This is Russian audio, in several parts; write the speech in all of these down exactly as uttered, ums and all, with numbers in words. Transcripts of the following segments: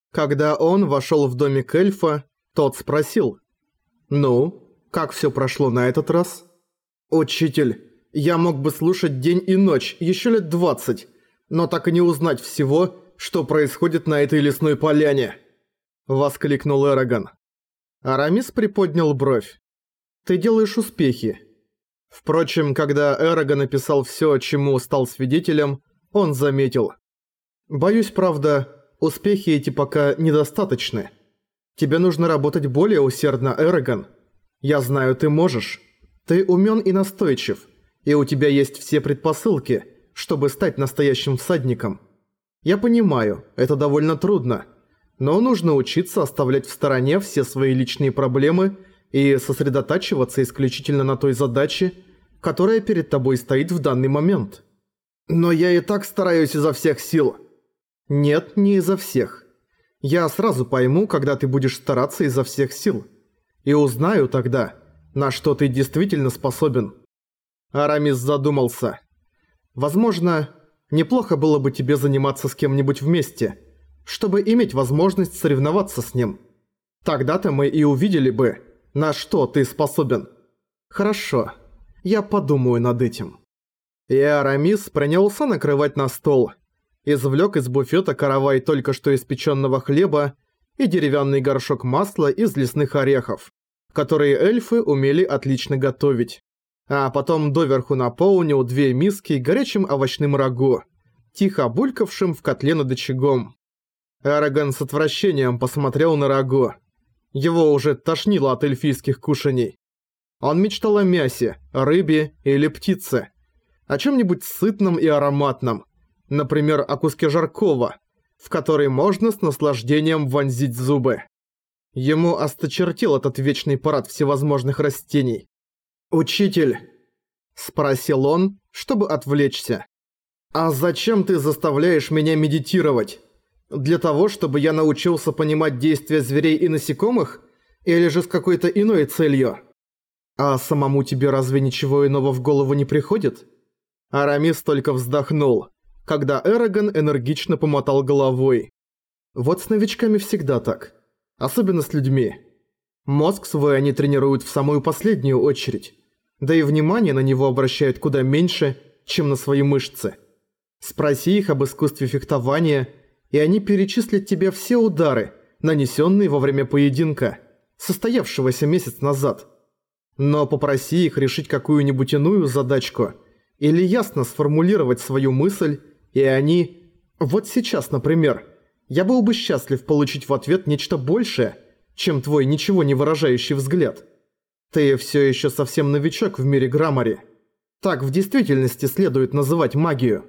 Когда он вошел в домик эльфа, тот спросил: «Ну, как все прошло на этот раз?» «Учитель, я мог бы слушать день и ночь, еще лет двадцать, но так и не узнать всего, что происходит на этой лесной поляне!» — воскликнул Эрагон. Арамис приподнял бровь. «Ты делаешь успехи». Впрочем, когда Эрагон написал все, чему стал свидетелем, он заметил: «Боюсь, правда, успехи эти пока недостаточны. Тебе нужно работать более усердно, Эрагон. Я знаю, ты можешь. Ты умён и настойчив, и у тебя есть все предпосылки, чтобы стать настоящим всадником. Я понимаю, это довольно трудно, но нужно учиться оставлять в стороне все свои личные проблемы и сосредотачиваться исключительно на той задаче, которая перед тобой стоит в данный момент». «Но я и так стараюсь изо всех сил». «Нет, не изо всех. Я сразу пойму, когда ты будешь стараться изо всех сил. И узнаю тогда, на что ты действительно способен». Арамис задумался. «Возможно, неплохо было бы тебе заниматься с кем-нибудь вместе, чтобы иметь возможность соревноваться с ним. Тогда-то мы и увидели бы, на что ты способен». «Хорошо, я подумаю над этим». И Арамис принялся накрывать на стол. Извлек из буфета каравай только что испеченного хлеба и деревянный горшок масла из лесных орехов, которые эльфы умели отлично готовить. А потом доверху наполнил две миски горячим овощным рагу, тихо булькавшим в котле над очагом. Эрагон с отвращением посмотрел на рагу. Его уже тошнило от эльфийских кушаний. Он мечтал о мясе, рыбе или птице. О чем-нибудь сытном и ароматном. Например, о куске жаркого, в который можно с наслаждением вонзить зубы. Ему осточертел этот вечный парад всевозможных растений. «Учитель», — спросил он, чтобы отвлечься, «а зачем ты заставляешь меня медитировать? Для того, чтобы я научился понимать действия зверей и насекомых? Или же с какой-то иной целью? А самому тебе разве ничего иного в голову не приходит?» Арамис только вздохнул, когда Эрагон энергично помотал головой. «Вот с новичками всегда так. Особенно с людьми. Мозг свой они тренируют в самую последнюю очередь. Да и внимание на него обращают куда меньше, чем на свои мышцы. Спроси их об искусстве фехтования, и они перечислят тебе все удары, нанесенные во время поединка, состоявшегося месяц назад. Но попроси их решить какую-нибудь иную задачку или ясно сформулировать свою мысль, и они... Вот сейчас, например, я был бы счастлив получить в ответ нечто большее, чем твой ничего не выражающий взгляд. Ты все еще совсем новичок в мире Граммари. Так в действительности следует называть магию.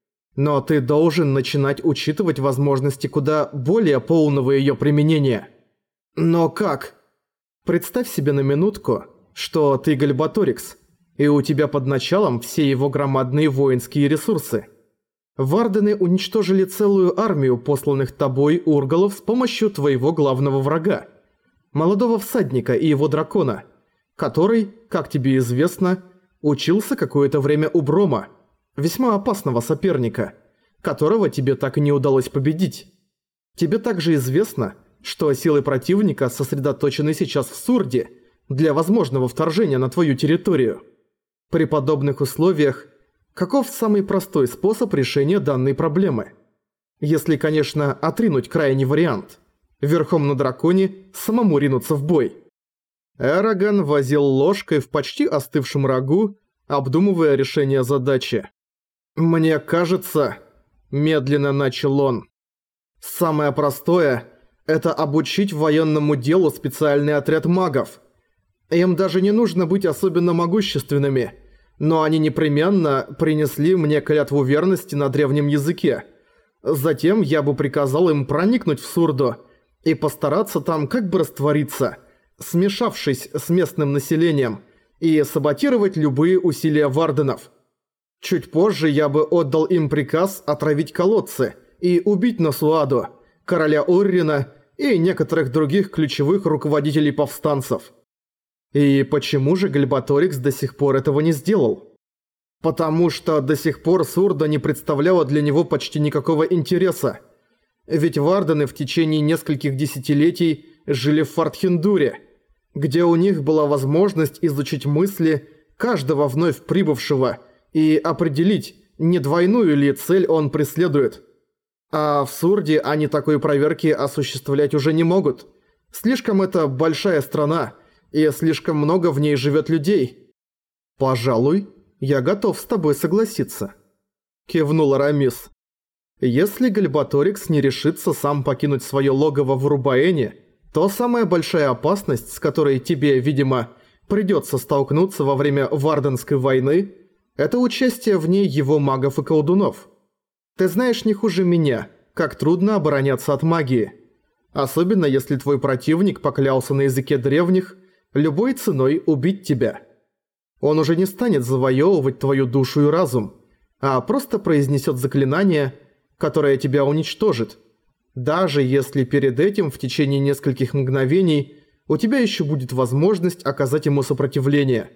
Но ты должен начинать учитывать возможности куда более полного ее применения». «Но как?» «Представь себе на минутку, что ты Гальбаторикс, и у тебя под началом все его громадные воинские ресурсы. Вардены уничтожили целую армию посланных тобой ургалов с помощью твоего главного врага, молодого всадника и его дракона, который, как тебе известно, учился какое-то время у Брома, весьма опасного соперника, которого тебе так и не удалось победить. Тебе также известно, что силы противника сосредоточены сейчас в Сурде для возможного вторжения на твою территорию. При подобных условиях, каков самый простой способ решения данной проблемы? Если, конечно, отринуть крайний вариант – верхом на драконе самому ринуться в бой». Эрагон возил ложкой в почти остывшем рагу, обдумывая решение задачи. «Мне кажется...» – медленно начал он. «Самое простое – это обучить военному делу специальный отряд магов. Им даже не нужно быть особенно могущественными, но они непременно принесли мне клятву верности на древнем языке. Затем я бы приказал им проникнуть в Сурду и постараться там как бы раствориться, смешавшись с местным населением, и саботировать любые усилия варденов. Чуть позже я бы отдал им приказ отравить колодцы и убить Насуаду, короля Оррина и некоторых других ключевых руководителей повстанцев». «И почему же Гальбаторикс до сих пор этого не сделал?» «Потому что до сих пор Сурда не представляла для него почти никакого интереса. Ведь вардены в течение нескольких десятилетий жили в Фортхендуре, где у них была возможность изучить мысли каждого вновь прибывшего и определить, не двойную ли цель он преследует. А в Сурде они такой проверки осуществлять уже не могут. Слишком это большая страна, и слишком много в ней живет людей. «Пожалуй, я готов с тобой согласиться», – кивнул Арамис. «Если Гальбаторикс не решится сам покинуть свое логово в Рубаэне, то самая большая опасность, с которой тебе, видимо, придется столкнуться во время Варденской войны, это участие в ней его магов и колдунов. Ты знаешь не хуже меня, как трудно обороняться от магии. Особенно если твой противник поклялся на языке древних любой ценой убить тебя. Он уже не станет завоевывать твою душу и разум, а просто произнесет заклинание, которое тебя уничтожит, даже если перед этим в течение нескольких мгновений у тебя еще будет возможность оказать ему сопротивление.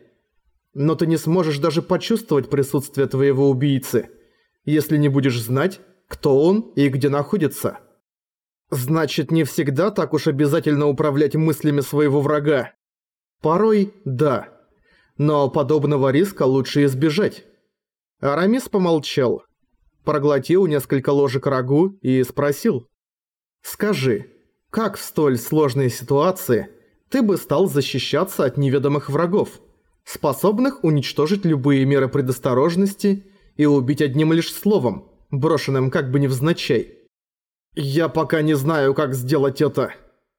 Но ты не сможешь даже почувствовать присутствие твоего убийцы, если не будешь знать, кто он и где находится. Значит, не всегда так уж обязательно управлять мыслями своего врага. Порой – да. Но подобного риска лучше избежать. Арамис помолчал, проглотил несколько ложек рагу и спросил. «Скажи, как в столь сложной ситуации ты бы стал защищаться от неведомых врагов, способных уничтожить любые меры предосторожности и убить одним лишь словом, брошенным как бы невзначай?» «Я пока не знаю, как сделать это».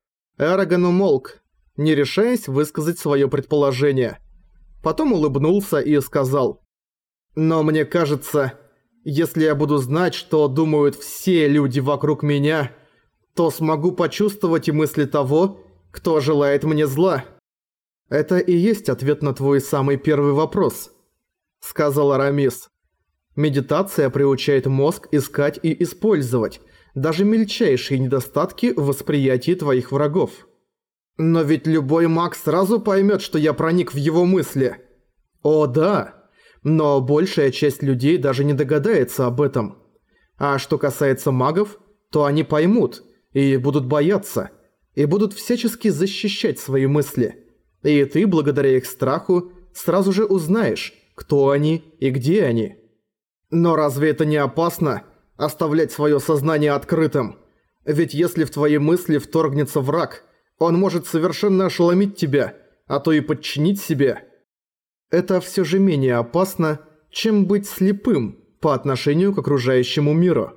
Эрагон умолк, не решаясь высказать свое предположение. Потом улыбнулся и сказал: «Но мне кажется, если я буду знать, что думают все люди вокруг меня, то смогу почувствовать и мысли того, кто желает мне зла». «Это и есть ответ на твой самый первый вопрос», — сказал Арамис. «Медитация приучает мозг искать и использовать даже мельчайшие недостатки в восприятии твоих врагов». «Но ведь любой маг сразу поймет, что я проник в его мысли». «О, да, но большая часть людей даже не догадается об этом. А что касается магов, то они поймут и будут бояться, и будут всячески защищать свои мысли. И ты, благодаря их страху, сразу же узнаешь, кто они и где они». «Но разве это не опасно, оставлять свое сознание открытым? Ведь если в твои мысли вторгнется враг, он может совершенно ошеломить тебя, а то и подчинить себе». «Это все же менее опасно, чем быть слепым по отношению к окружающему миру».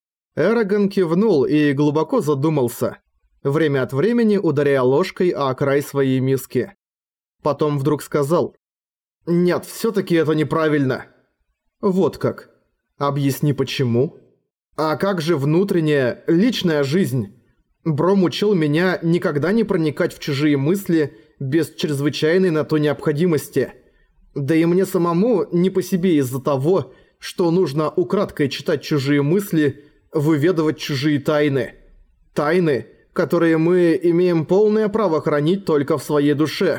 Эрагон кивнул и глубоко задумался, время от времени ударяя ложкой о край своей миски. Потом вдруг сказал: «Нет, всё-таки это неправильно». «Вот как? Объясни почему». «А как же внутренняя, личная жизнь? Бром учил меня никогда не проникать в чужие мысли без чрезвычайной на то необходимости. Да и мне самому не по себе из-за того, что нужно украдкой читать чужие мысли, выведывать чужие тайны. Тайны, которые мы имеем полное право хранить только в своей душе».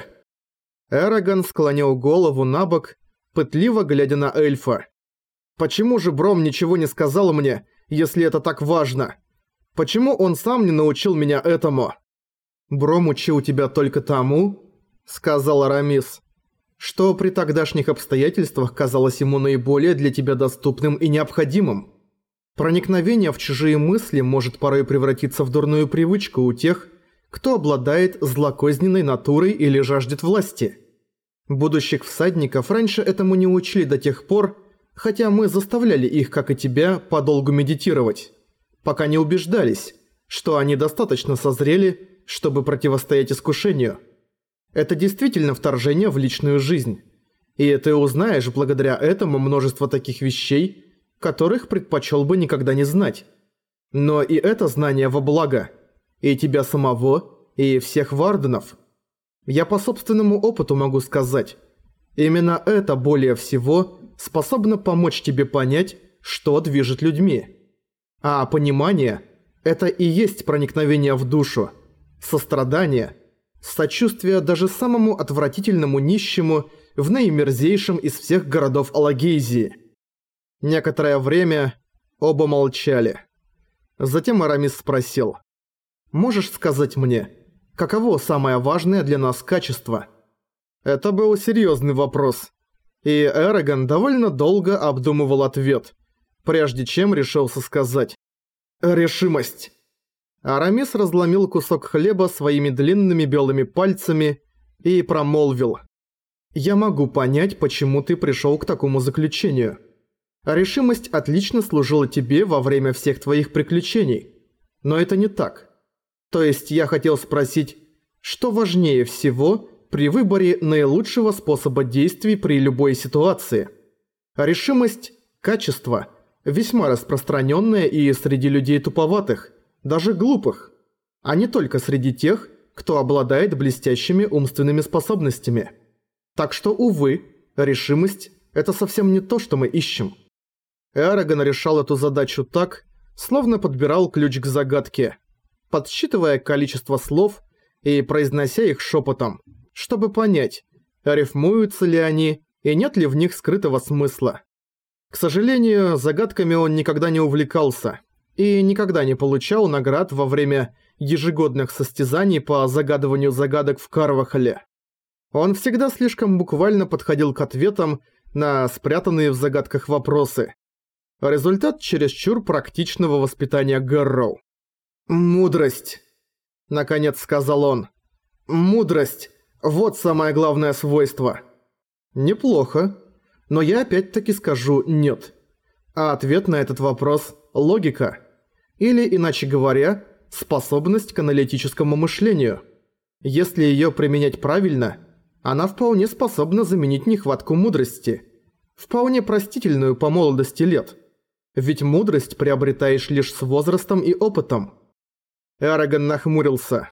Эрагон склонил голову набок, пытливо глядя на эльфа. «Почему же Бром ничего не сказал мне, если это так важно? Почему он сам не научил меня этому?» «Бром учил тебя только тому, — сказал Арамис, — что при тогдашних обстоятельствах казалось ему наиболее для тебя доступным и необходимым. Проникновение в чужие мысли может порой превратиться в дурную привычку у тех, кто обладает злокозненной натурой или жаждет власти. Будущих всадников раньше этому не учили до тех пор, хотя мы заставляли их, как и тебя, подолгу медитировать, пока не убеждались, что они достаточно созрели, чтобы противостоять искушению. Это действительно вторжение в личную жизнь. И ты узнаешь благодаря этому множество таких вещей, которых предпочел бы никогда не знать. Но и это знание во благо. И тебя самого, и всех варденов. Я по собственному опыту могу сказать, именно это более всего способно помочь тебе понять, что движет людьми. А понимание – это и есть проникновение в душу, сострадание – сочувствие даже самому отвратительному нищему в наимерзейшем из всех городов Алагейзии. Некоторое время оба молчали. Затем Арамис спросил: «Можешь сказать мне, каково самое важное для нас качество?» Это был серьезный вопрос, и Эрагон довольно долго обдумывал ответ, прежде чем решился сказать: «Решимость». Арамис разломил кусок хлеба своими длинными белыми пальцами и промолвил: «Я могу понять, почему ты пришел к такому заключению. Решимость отлично служила тебе во время всех твоих приключений. Но это не так. То есть я хотел спросить, что важнее всего при выборе наилучшего способа действий при любой ситуации? Решимость – качество, весьма распространенное и среди людей туповатых, даже глупых, а не только среди тех, кто обладает блестящими умственными способностями. Так что, увы, решимость – это совсем не то, что мы ищем». Эрагон решал эту задачу так, словно подбирал ключ к загадке, подсчитывая количество слов и произнося их шепотом, чтобы понять, рифмуются ли они и нет ли в них скрытого смысла. К сожалению, загадками он никогда не увлекался и никогда не получал наград во время ежегодных состязаний по загадыванию загадок в Карвахале. Он всегда слишком буквально подходил к ответам на спрятанные в загадках вопросы. Результат чересчур практичного воспитания Гарроу. «Мудрость», — наконец сказал он. «Мудрость — вот самое главное свойство». Неплохо, но я опять-таки скажу «нет». А ответ на этот вопрос — логика. Или, иначе говоря, способность к аналитическому мышлению. Если её применять правильно, она вполне способна заменить нехватку мудрости. Вполне простительную по молодости лет. Ведь мудрость приобретаешь лишь с возрастом и опытом. Эрагон нахмурился.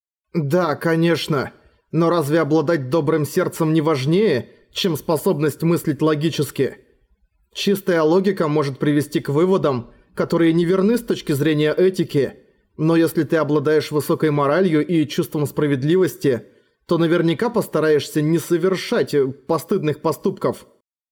«Да, конечно, но разве обладать добрым сердцем не важнее, чем способность мыслить логически? Чистая логика может привести к выводам, которые не верны с точки зрения этики, но если ты обладаешь высокой моралью и чувством справедливости, то наверняка постараешься не совершать постыдных поступков».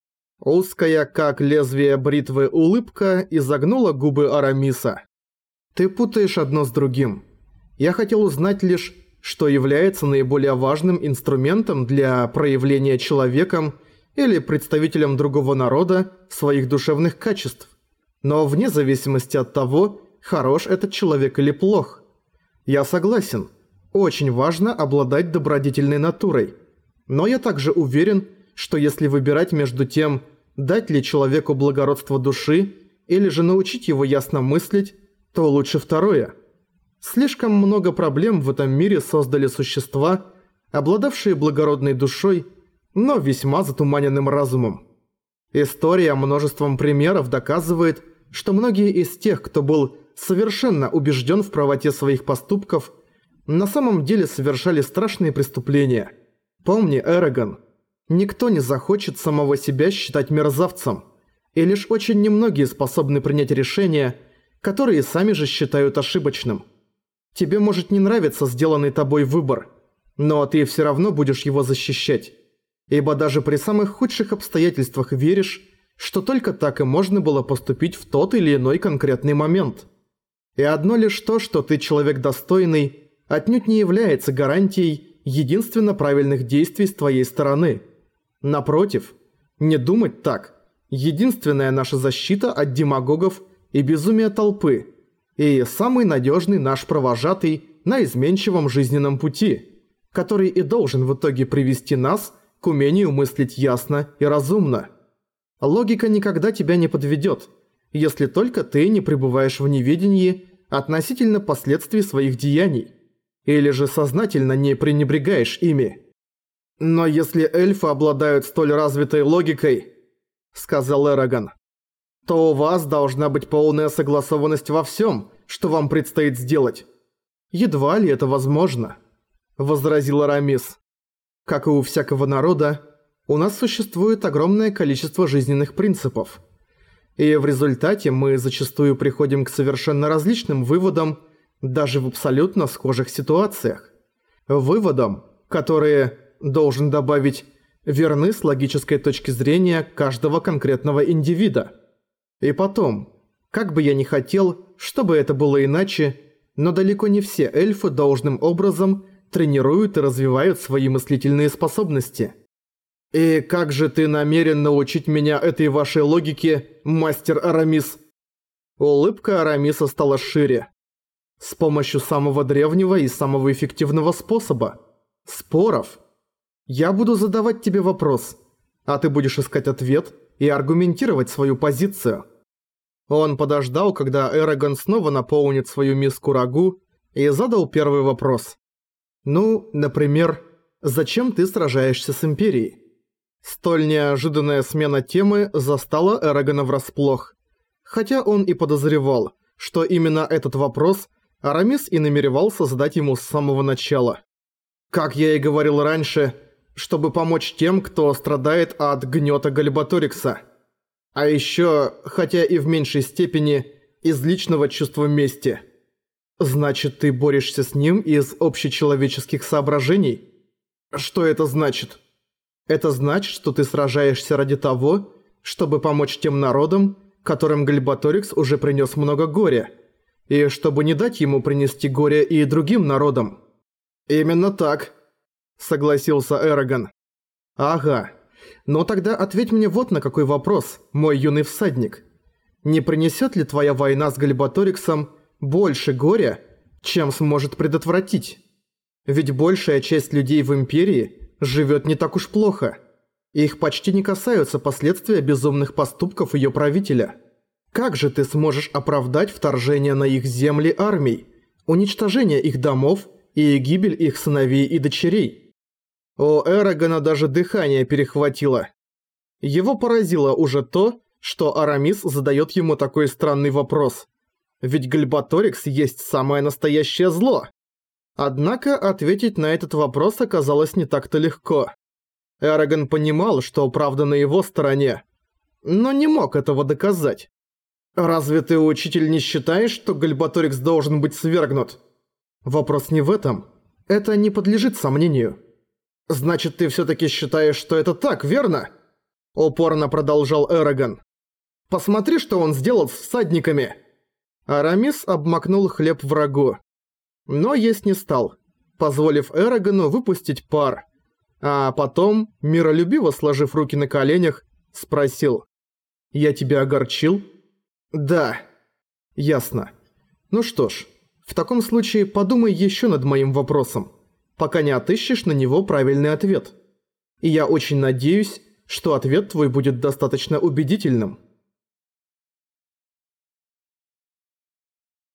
Узкая, как лезвие бритвы, улыбка изогнула губы Арамиса. «Ты путаешь одно с другим. Я хотел узнать лишь, что является наиболее важным инструментом для проявления человеком или представителем другого народа своих душевных качеств. Но вне зависимости от того, хорош этот человек или плох. Я согласен, очень важно обладать добродетельной натурой. Но я также уверен, что если выбирать между тем, дать ли человеку благородство души или же научить его ясно мыслить, то лучше второе. Слишком много проблем в этом мире создали существа, обладавшие благородной душой, но весьма затуманенным разумом. История множеством примеров доказывает, что многие из тех, кто был совершенно убежден в правоте своих поступков, на самом деле совершали страшные преступления. Помни, Эрагон, никто не захочет самого себя считать мерзавцем, и лишь очень немногие способны принять решения, которые сами же считают ошибочным. Тебе может не нравиться сделанный тобой выбор, но ты все равно будешь его защищать, ибо даже при самых худших обстоятельствах веришь, что только так и можно было поступить в тот или иной конкретный момент. И одно лишь то, что ты человек достойный, отнюдь не является гарантией единственно правильных действий с твоей стороны. Напротив, не думать так – единственная наша защита от демагогов и безумия толпы, и самый надежный наш провожатый на изменчивом жизненном пути, который и должен в итоге привести нас к умению мыслить ясно и разумно. Логика никогда тебя не подведет, если только ты не пребываешь в неведении относительно последствий своих деяний, или же сознательно не пренебрегаешь ими. «Но если эльфы обладают столь развитой логикой, — сказал Эрагон, — то у вас должна быть полная согласованность во всем, что вам предстоит сделать. Едва ли это возможно, — возразил Арамис. Как и у всякого народа, у нас существует огромное количество жизненных принципов. И в результате мы зачастую приходим к совершенно различным выводам даже в абсолютно схожих ситуациях. Выводам, которые, должен добавить, верны с логической точки зрения каждого конкретного индивида. И потом, Как бы я ни хотел, чтобы это было иначе, но далеко не все эльфы должным образом тренируют и развивают свои мыслительные способности. И как же ты намерен научить меня этой вашей логике, мастер Арамис? Улыбка Арамиса стала шире. С помощью самого древнего и самого эффективного способа – споров. Я буду задавать тебе вопрос, а ты будешь искать ответ и аргументировать свою позицию. Он подождал, когда Эрагон снова наполнит свою миску рагу, и задал первый вопрос. Ну, например, зачем ты сражаешься с Империей? Столь неожиданная смена темы застала Эрагона врасплох. Хотя он и подозревал, что именно этот вопрос Арамис и намеревался задать ему с самого начала. Как я и говорил раньше, чтобы помочь тем, кто страдает от гнёта Галбаторикса. А ещё, хотя и в меньшей степени, из личного чувства мести. Значит, ты борешься с ним из общечеловеческих соображений? Что это значит? Это значит, что ты сражаешься ради того, чтобы помочь тем народам, которым Галбаторикс уже принёс много горя, и чтобы не дать ему принести горе и другим народам. Именно так, согласился Эрагон. Ага. Но тогда ответь мне вот на какой вопрос, мой юный всадник. Не принесет ли твоя война с Галбаториксом больше горя, чем сможет предотвратить? Ведь большая часть людей в Империи живет не так уж плохо. Их почти не касаются последствия безумных поступков ее правителя. Как же ты сможешь оправдать вторжение на их земли армий, уничтожение их домов и гибель их сыновей и дочерей? У Эрагона даже дыхание перехватило. Его поразило уже то, что Арамис задает ему такой странный вопрос. Ведь Галбаторикс есть самое настоящее зло. Однако ответить на этот вопрос оказалось не так-то легко. Эрагон понимал, что правда на его стороне, но не мог этого доказать. «Разве ты, учитель, не считаешь, что Галбаторикс должен быть свергнут?» Вопрос не в этом. Это не подлежит сомнению. «Значит, ты всё-таки считаешь, что это так, верно?» Упорно продолжал Эрагон. «Посмотри, что он сделал с всадниками!» Арамис обмакнул хлеб в рагу. Но есть не стал, позволив Эрагону выпустить пар. А потом, миролюбиво сложив руки на коленях, спросил. «Я тебя огорчил?» «Да». «Ясно. Ну что ж, в таком случае подумай ещё над моим вопросом, пока не отыщешь на него правильный ответ. И я очень надеюсь, что ответ твой будет достаточно убедительным».